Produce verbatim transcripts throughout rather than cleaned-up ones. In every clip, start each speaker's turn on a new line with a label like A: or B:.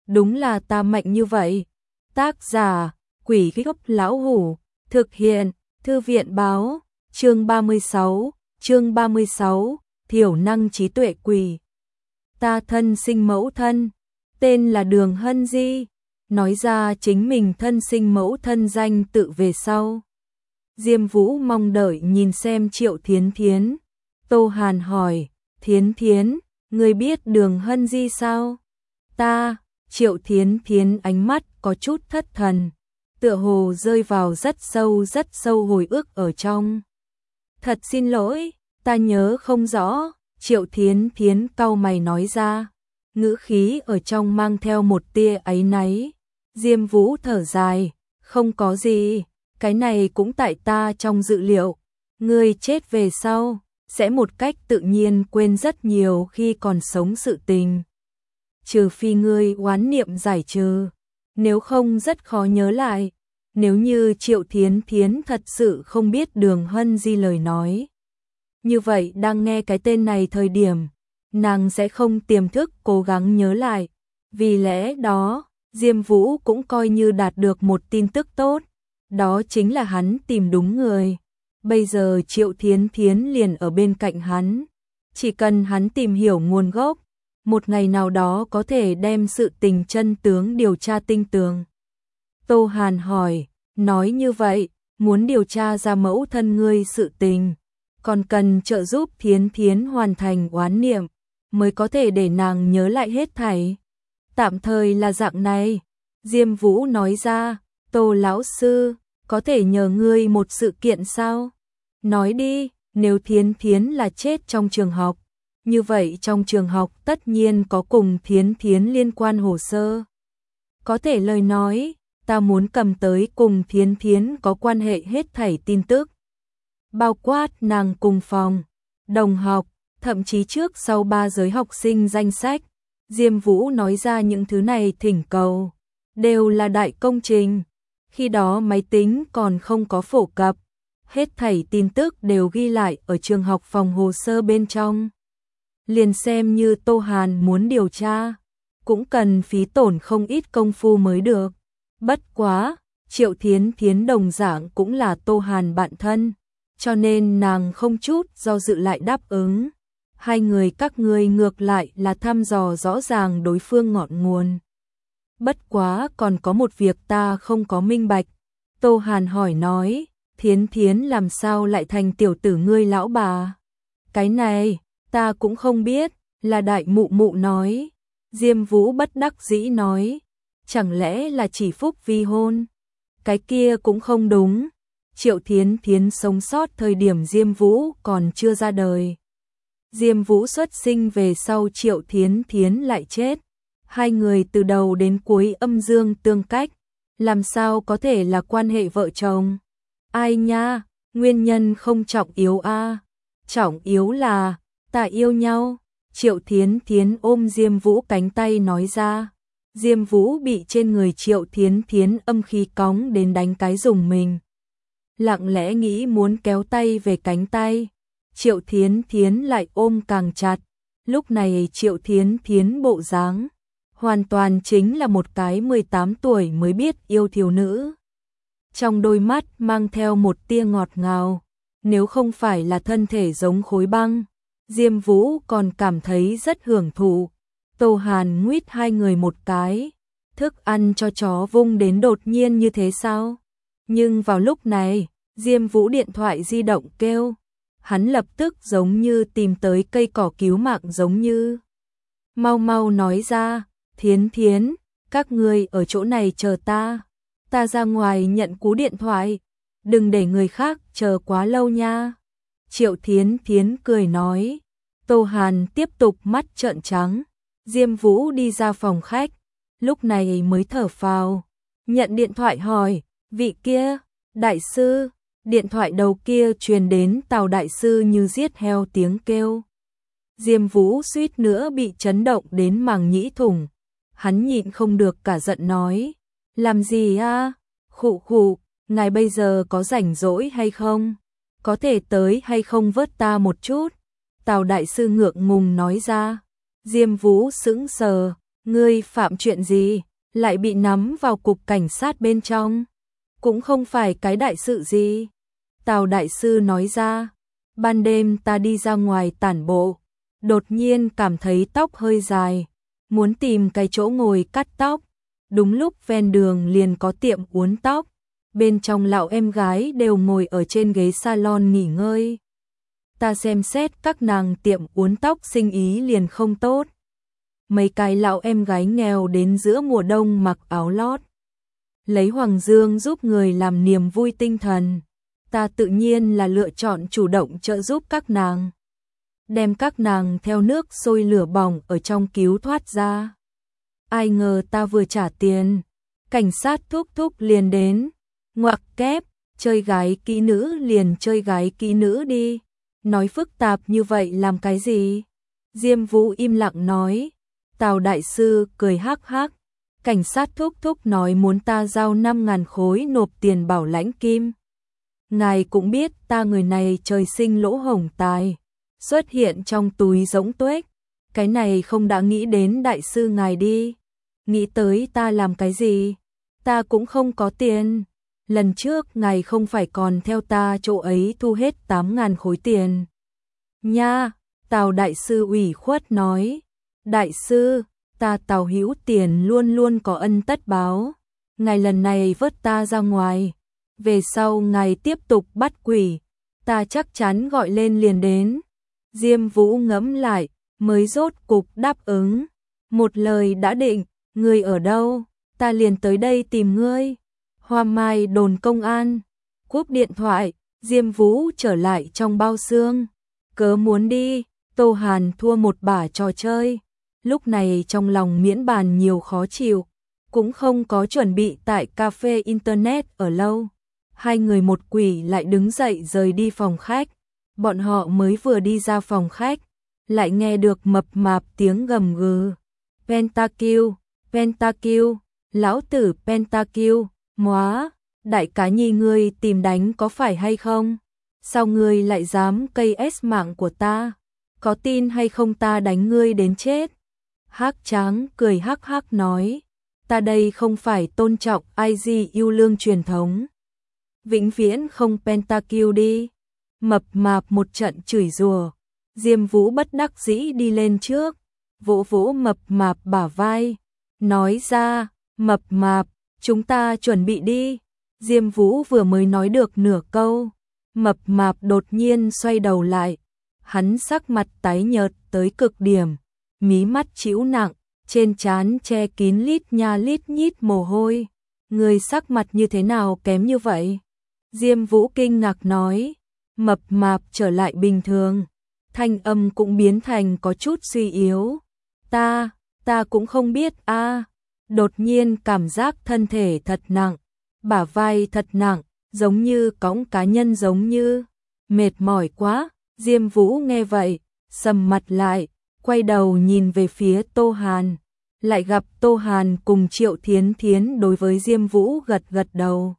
A: đúng là ta mạnh như vậy. Tác giả, Quỷ Gốc Lão Hủ, thực hiện, Thư viện báo, chương ba mươi sáu, chương ba mươi sáu, thiểu năng trí tuệ quỷ. Ta thân sinh mẫu thân, tên là Đường Hân Di, nói ra chính mình thân sinh mẫu thân danh tự về sau. Diêm Vũ mong đợi nhìn xem Triệu Thiến Thiến. Tô Hàn hỏi, Thiến Thiến, ngươi biết Đường Hân Di sao? Ta, Triệu Thiến Thiến ánh mắt có chút thất thần, tựa hồ rơi vào rất sâu rất sâu hồi ức ở trong. Thật xin lỗi, ta nhớ không rõ, Triệu Thiến Thiến cau mày nói ra, ngữ khí ở trong mang theo một tia áy náy. Diêm Vũ thở dài, không có gì, cái này cũng tại ta trong dự liệu, ngươi chết về sau, sẽ một cách tự nhiên quên rất nhiều khi còn sống sự tình. Trừ phi ngươi oán niệm giải trừ, nếu không rất khó nhớ lại. Nếu như Triệu Thiến Thiến thật sự không biết Đường Hân Di lời nói, như vậy đang nghe cái tên này thời điểm, nàng sẽ không tiềm thức cố gắng nhớ lại. Vì lẽ đó, Diêm Vũ cũng coi như đạt được một tin tức tốt, đó chính là hắn tìm đúng người. Bây giờ Triệu Thiến Thiến liền ở bên cạnh hắn, chỉ cần hắn tìm hiểu nguồn gốc, một ngày nào đó có thể đem sự tình chân tướng điều tra tinh tường. Tô Hàn hỏi, nói như vậy, muốn điều tra ra mẫu thân ngươi sự tình, còn cần trợ giúp Thiến Thiến hoàn thành oán niệm, mới có thể để nàng nhớ lại hết thảy. Tạm thời là dạng này, Diêm Vũ nói ra, Tô lão sư, có thể nhờ ngươi một sự kiện sao? Nói đi, nếu Thiến Thiến là chết trong trường học, như vậy trong trường học tất nhiên có cùng Thiến Thiến liên quan hồ sơ. Có thể lời nói, ta muốn cầm tới cùng Thiến Thiến có quan hệ hết thảy tin tức. Bao quát nàng cùng phòng, đồng học, thậm chí trước sau ba giới học sinh danh sách. Diêm Vũ nói ra những thứ này thỉnh cầu, đều là đại công trình. Khi đó máy tính còn không có phổ cập, hết thảy tin tức đều ghi lại ở trường học phòng hồ sơ bên trong. Liền xem như Tô Hàn muốn điều tra, cũng cần phí tổn không ít công phu mới được. Bất quá, Triệu Thiến Thiến đồng dạng cũng là Tô Hàn bạn thân, cho nên nàng không chút do dự lại đáp ứng. Hai người các ngươi ngược lại là thăm dò rõ ràng đối phương ngọn nguồn. Bất quá còn có một việc ta không có minh bạch. Tô Hàn hỏi nói, Thiến Thiến làm sao lại thành tiểu tử ngươi lão bà? Cái này, ta cũng không biết, là đại mụ mụ nói. Diêm Vũ bất đắc dĩ nói, chẳng lẽ là chỉ phúc vi hôn? Cái kia cũng không đúng. Triệu Thiến Thiến sống sót thời điểm Diêm Vũ còn chưa ra đời. Diêm Vũ xuất sinh về sau Triệu Thiến Thiến lại chết. Hai người từ đầu đến cuối âm dương tương cách, làm sao có thể là quan hệ vợ chồng? Ai nha, nguyên nhân không trọng yếu a, à. Trọng yếu là ta yêu nhau. Triệu Thiến Thiến ôm Diêm Vũ cánh tay nói ra. Diêm Vũ bị trên người Triệu Thiến Thiến âm khí cóng đến đánh cái rùng mình. Lặng lẽ nghĩ muốn kéo tay về cánh tay, Triệu Thiến Thiến lại ôm càng chặt. Lúc này Triệu Thiến Thiến bộ dáng hoàn toàn chính là một cái mười tám tuổi mới biết yêu thiếu nữ. Trong đôi mắt mang theo một tia ngọt ngào, nếu không phải là thân thể giống khối băng, Diêm Vũ còn cảm thấy rất hưởng thụ. Tô Hàn nguyết hai người một cái, thức ăn cho chó vung đến đột nhiên như thế sao? Nhưng vào lúc này, Diêm Vũ điện thoại di động kêu, hắn lập tức giống như tìm tới cây cỏ cứu mạng giống như. Mau mau nói ra, Thiến Thiến, các ngươi ở chỗ này chờ ta, ta ra ngoài nhận cú điện thoại, đừng để người khác chờ quá lâu nha. Triệu Thiến Thiến cười nói. Tô Hàn tiếp tục mắt trợn trắng. Diêm Vũ đi ra phòng khách, lúc này mới thở phào, nhận điện thoại hỏi, vị kia, đại sư. Điện thoại đầu kia truyền đến Tào đại sư như giết heo tiếng kêu. Diêm Vũ suýt nữa bị chấn động đến màng nhĩ thủng. Hắn nhịn không được cả giận nói, làm gì a? Khụ khụ, ngài bây giờ có rảnh rỗi hay không? Có thể tới hay không vớt ta một chút? Tào đại sư ngượng ngùng nói ra. Diêm Vũ sững sờ, Ngươi phạm chuyện gì, lại bị nắm vào cục cảnh sát bên trong? Cũng không phải cái đại sự gì. Tào đại sư nói ra, ban đêm ta đi ra ngoài tản bộ, đột nhiên cảm thấy tóc hơi dài, muốn tìm cái chỗ ngồi cắt tóc. Đúng lúc ven đường liền có tiệm uốn tóc, bên trong lão em gái đều ngồi ở trên ghế salon nghỉ ngơi. Ta xem xét các nàng tiệm uốn tóc sinh ý liền không tốt. Mấy cái lão em gái nghèo đến giữa mùa đông mặc áo lót, lấy Hoàng Dương giúp người làm niềm vui tinh thần. Ta tự nhiên là lựa chọn chủ động trợ giúp các nàng, đem các nàng theo nước sôi lửa bỏng ở trong cứu thoát ra. Ai ngờ ta vừa trả tiền, cảnh sát thúc thúc liền đến, ngoặc kép, chơi gái kỹ nữ liền chơi gái kỹ nữ đi, nói phức tạp như vậy làm cái gì? Diêm Vũ im lặng nói. Tào đại sư cười hắc hắc, cảnh sát thúc thúc nói muốn ta giao năm ngàn khối nộp tiền bảo lãnh kim. Ngài cũng biết ta người này trời sinh lỗ hổng tài, xuất hiện trong túi rỗng tuếch, cái này không đã nghĩ đến đại sư ngài đi. Nghĩ tới ta làm cái gì? Ta cũng không có tiền. Lần trước ngài không phải còn theo ta chỗ ấy thu hết tám ngàn khối tiền. Nha, Tào đại sư ủy khuất nói. Đại sư, ta Tào Hữu Tiền luôn luôn có ân tất báo. Ngài lần này vớt ta ra ngoài, về sau ngài tiếp tục bắt quỷ, ta chắc chắn gọi lên liền đến. Diêm Vũ ngẫm lại, mới rốt cục đáp ứng. Một lời đã định, ngươi ở đâu, ta liền tới đây tìm ngươi. Hoa Mai đồn công an. Cúp điện thoại, Diêm Vũ trở lại trong bao xương. Cớ muốn đi, Tô Hàn thua một bả trò chơi. Lúc này trong lòng miễn bàn nhiều khó chịu, cũng không có chuẩn bị tại cafe internet ở lâu. Hai người một quỷ lại đứng dậy rời đi phòng khách. Bọn họ mới vừa đi ra phòng khách, lại nghe được mập mạp tiếng gầm gừ. Pentakill, Pentakill, lão tử Pentakill, móa, đại cá nhi ngươi tìm đánh có phải hay không? Sao ngươi lại dám cây ép mạng của ta? Có tin hay không ta đánh ngươi đến chết? Hắc Tráng cười hắc hắc nói, ta đây không phải tôn trọng i giê yêu lương truyền thống. Vĩnh viễn không Pentakill đi. Mập mạp một trận chửi rủa. Diêm Vũ bất đắc dĩ đi lên trước, vỗ vỗ mập mạp bả vai, nói ra, mập mạp, chúng ta chuẩn bị đi. Diêm Vũ vừa mới nói được nửa câu, mập mạp đột nhiên xoay đầu lại, hắn sắc mặt tái nhợt tới cực điểm, mí mắt chĩu nặng, trên trán che kín lít nha lít nhít mồ hôi. Người sắc mặt như thế nào kém như vậy? Diêm Vũ kinh ngạc nói. Mập mạp trở lại bình thường, thanh âm cũng biến thành có chút suy yếu. Ta, ta cũng không biết a. À. Đột nhiên cảm giác thân thể thật nặng, bả vai thật nặng, giống như cõng cá nhân giống như. Mệt mỏi quá, Diêm Vũ nghe vậy, sầm mặt lại, quay đầu nhìn về phía Tô Hàn. Lại gặp Tô Hàn cùng Triệu Thiến Thiến đối với Diêm Vũ gật gật đầu.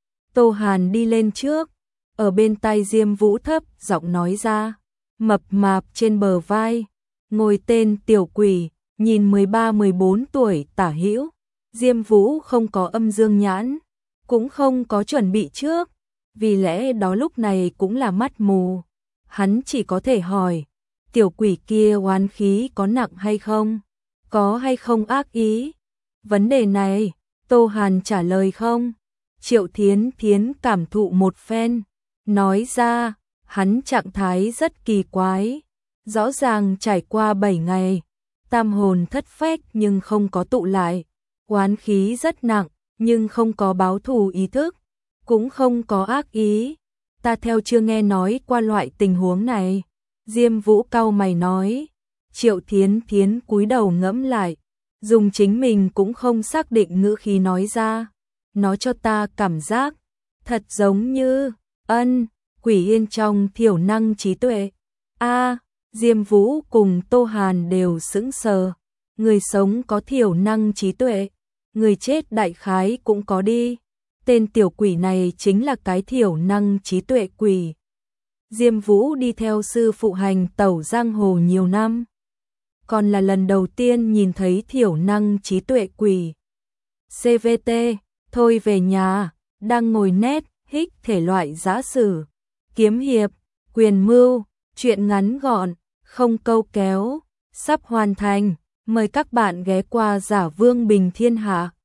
A: Tô Hàn đi lên trước, ở bên tai Diêm Vũ thấp giọng nói ra, mập mạp trên bờ vai, ngồi tên tiểu quỷ, nhìn mười ba mười bốn tuổi tả hữu. Diêm Vũ không có âm dương nhãn, cũng không có chuẩn bị trước, vì lẽ đó lúc này cũng là mắt mù. Hắn chỉ có thể hỏi, tiểu quỷ kia oán khí có nặng hay không? Có hay không ác ý? Vấn đề này, Tô Hàn trả lời không? Triệu Thiến Thiến cảm thụ một phen, nói ra, hắn trạng thái rất kỳ quái, rõ ràng trải qua bảy ngày, tam hồn thất phách nhưng không có tụ lại, oán khí rất nặng, nhưng không có báo thù ý thức, cũng không có ác ý. Ta theo chưa nghe nói qua loại tình huống này. Diêm Vũ cau mày nói. Triệu Thiến Thiến cúi đầu ngẫm lại, dùng chính mình cũng không xác định ngữ khí nói ra. Nó cho ta cảm giác thật giống như ân, quỷ yên trong thiểu năng trí tuệ. A, Diêm Vũ cùng Tô Hàn đều sững sờ. Người sống có thiểu năng trí tuệ, người chết đại khái cũng có đi. Tên tiểu quỷ này chính là cái thiểu năng trí tuệ quỷ. Diêm Vũ đi theo sư phụ hành tẩu giang hồ nhiều năm, còn là lần đầu tiên nhìn thấy thiểu năng trí tuệ quỷ. xê vê tê, thôi về nhà, đang ngồi nét, hích thể loại giã sử, kiếm hiệp, quyền mưu, truyện ngắn gọn, không câu kéo, sắp hoàn thành, mời các bạn ghé qua Giả Vương Bình Thiên Hạ.